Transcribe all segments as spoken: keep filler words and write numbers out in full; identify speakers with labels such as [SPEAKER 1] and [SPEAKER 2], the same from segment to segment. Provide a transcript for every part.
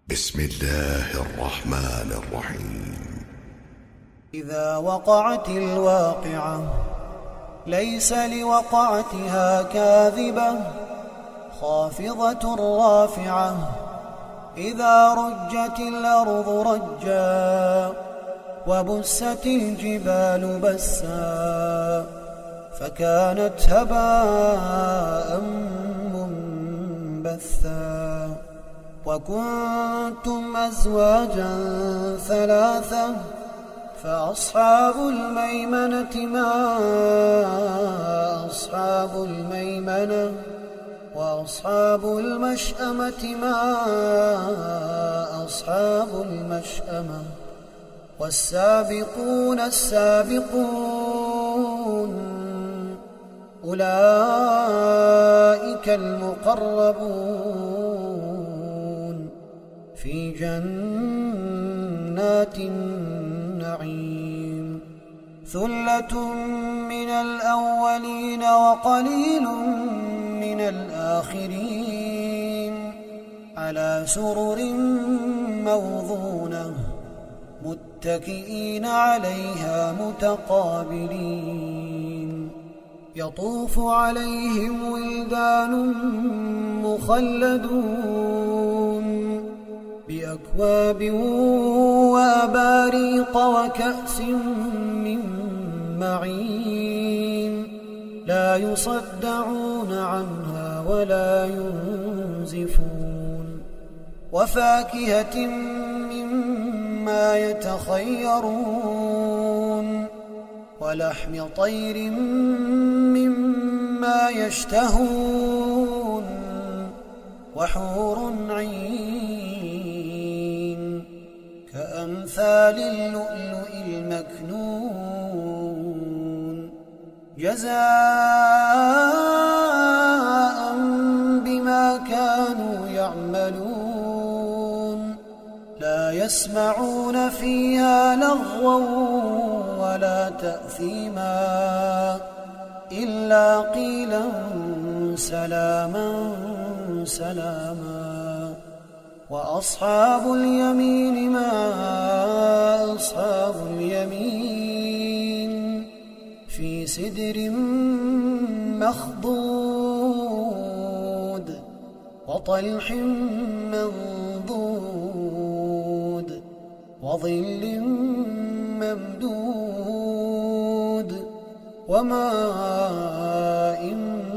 [SPEAKER 1] بسم الله الرحمن الرحيم.
[SPEAKER 2] إذا وقعت الواقعة ليس لوقعتها كاذبة خافضة رافعة. إذا رجت الأرض رجا وبست الجبال بسا فكانت هباء منبثا. وكنتم أزواجا ثلاثة فأصحاب الميمنة ما أصحاب الميمنة وأصحاب المشأمة ما أصحاب المشأمة. والسابقون السابقون أولئك المقربون في جنات النعيم. ثلة من الأولين وقليل من الآخرين على سرر موضونة متكئين عليها متقابلين. يطوف عليهم ولدان مخلدون بأكواب وأباريق وكأس من معين لا يصدعون عنها ولا ينزفون. وفاكهة مما يتخيرون ولحم طير مما يشتهون وحور عين كأمثال اللؤلؤ المكنون جزاء بما كانوا يعملون. لا يسمعون فيها لغوا ولا تأثيما إلا قيلا سلاما سلاما. وأصحاب اليمين ما أصحاب اليمين في سدر مخضود وطلح منضود وظل ممدود وماء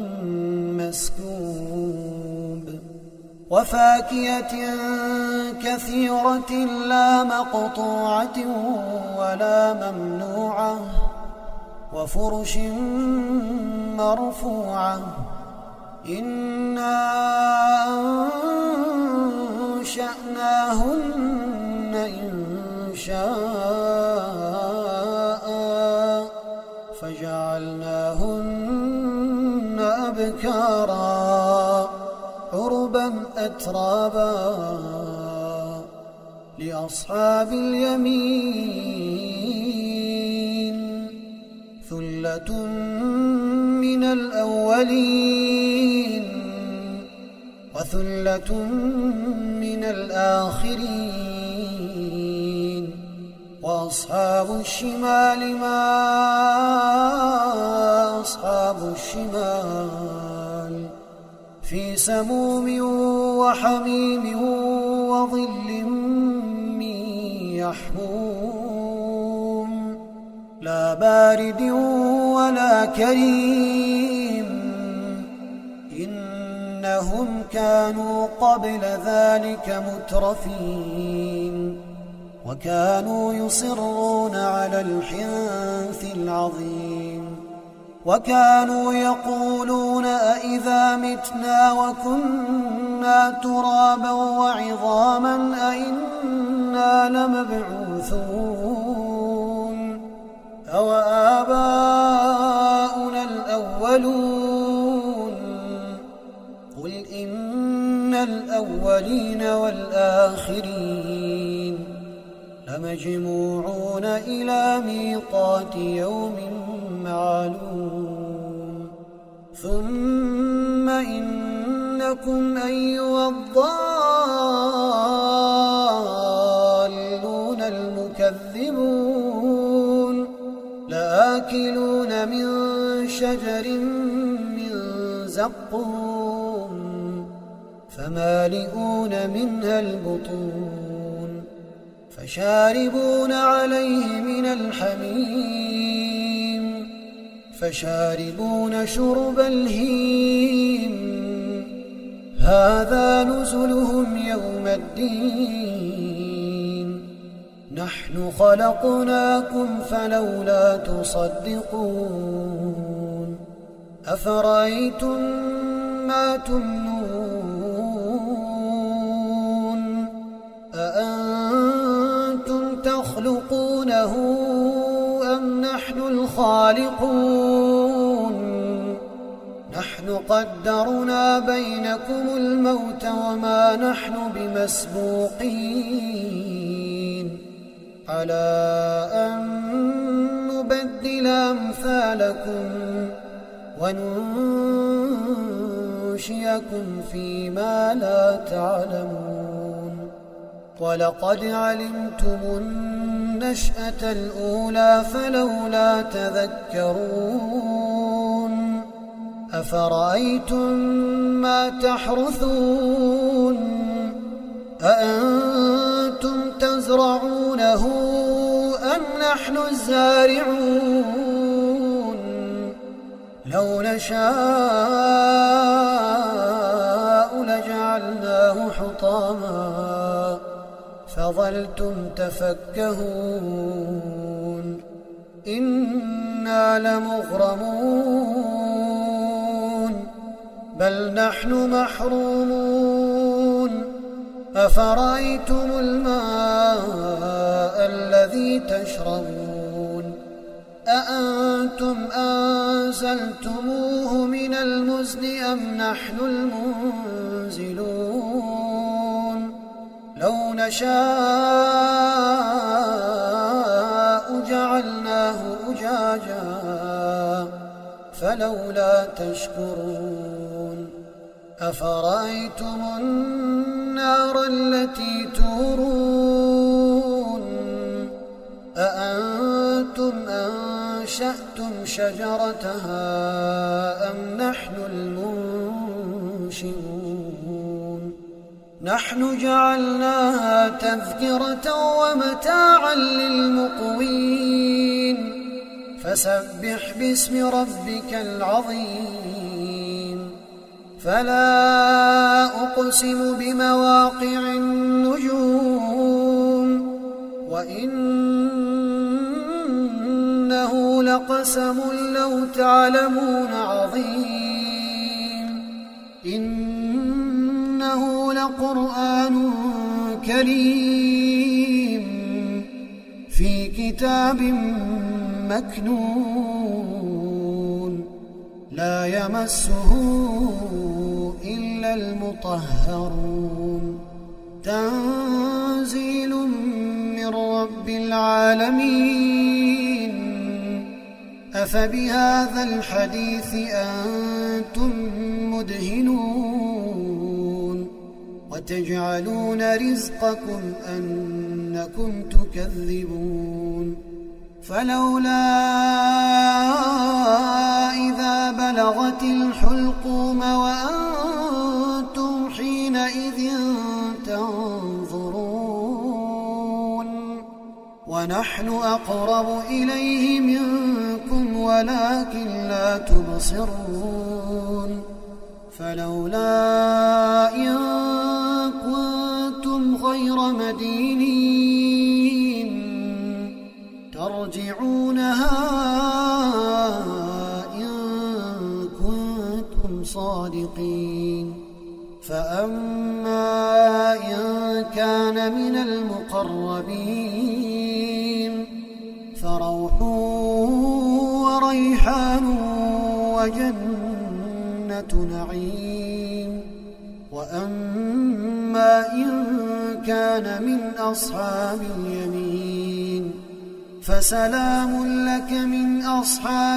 [SPEAKER 2] مسكوب. وفاكهة كثيرة لا مقطوعة ولا ممنوعة وفرش مرفوعة. إنا أنشأناهن إنشاء فجعلناهن أبكارا عربا أترابا لأصحاب اليمين. ثلة من الأولين وثلة من الآخرين. وأصحاب الشمال ما أصحاب الشمال في سموم وحميم وظل من يحموم لا بارد ولا كريم. إنهم كانوا قبل ذلك مترفين وكانوا يصرون على الحنث العظيم. وكانوا يقولون أئذا متنا وكنا ترابا وعظاما أئنا لمبعوثون أو آباؤنا الأولون. قل إن الأولين والآخرين لمجموعون إلى ميقات يوم معلوم. ثم إنكم أيها الضالون تكذبون لآكلون من شجر من زقوم فمالئون منها البطون فشاربون عليه من الحميم فشاربون شرب الهيم هذا نزلهم يوم الدين نحن خلقناكم فلولا تصدقون أفرأيتم ما تمنون أأنتم تخلقونه أم نحن الخالقون نحن قدرنا بينكم الموت وما نحن بمسبوقين على أن نبدل أمثالكم وننشئكم فيما لا تعلمون ولقد علمتم النشأة الأولى فلولا تذكرون أفرأيتم ما تحرثون أأنتم تزرعونه أم نحن الزارعون لو نشاء لجعلناه حطاما فظلتم تفكهون إنا لمغرمون بل نحن محرومون أفرأيتم الماء الذي تشربون أأنتم أنزلتموه من المزن أم نحن المنزلون لو نشاء جعلناه أجاجا فلولا تشكرون أفرأيتم النار التي تورون أأنتم أنشأتم شجرتها أم نحن المنشئون نحن جعلناها تذكرة ومتاعا للمقوين فسبح باسم ربك العظيم فلا أقسم بمواقع النجوم وإنه لقسم لو تعلمون عظيم إنه لقرآن كريم في كتاب مكنون لا يمسه إلا المطهرون تنزيل من رب العالمين أفبهذا الحديث أنتم مدهنون وتجعلون رزقكم أنكم تكذبون فلولا إذا بلغت الحلقوم وأنتم حينئذ تنظرون ونحن أقرب إليه منكم ولكن لا تبصرون فلولا إن كنتم غير مدينين ترجعونها إن كنتم صادقين فأما إن كان من المقربين فروح وريحان وجنة نعيم وأما إن كان من أصحاب اليمين فسلام لك من أصحاب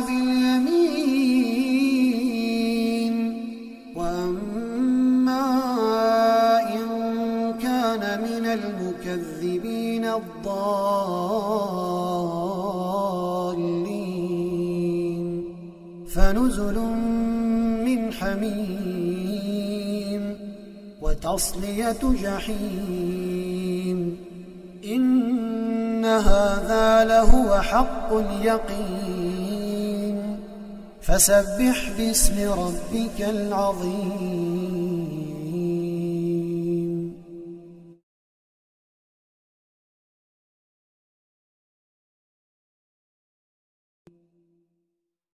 [SPEAKER 2] اليمين وأما إن كان كان من المكذبين الضالين فنزل من حميم وتصلية جحيم إن هذا لهو حق اليقين فسبح باسم ربك العظيم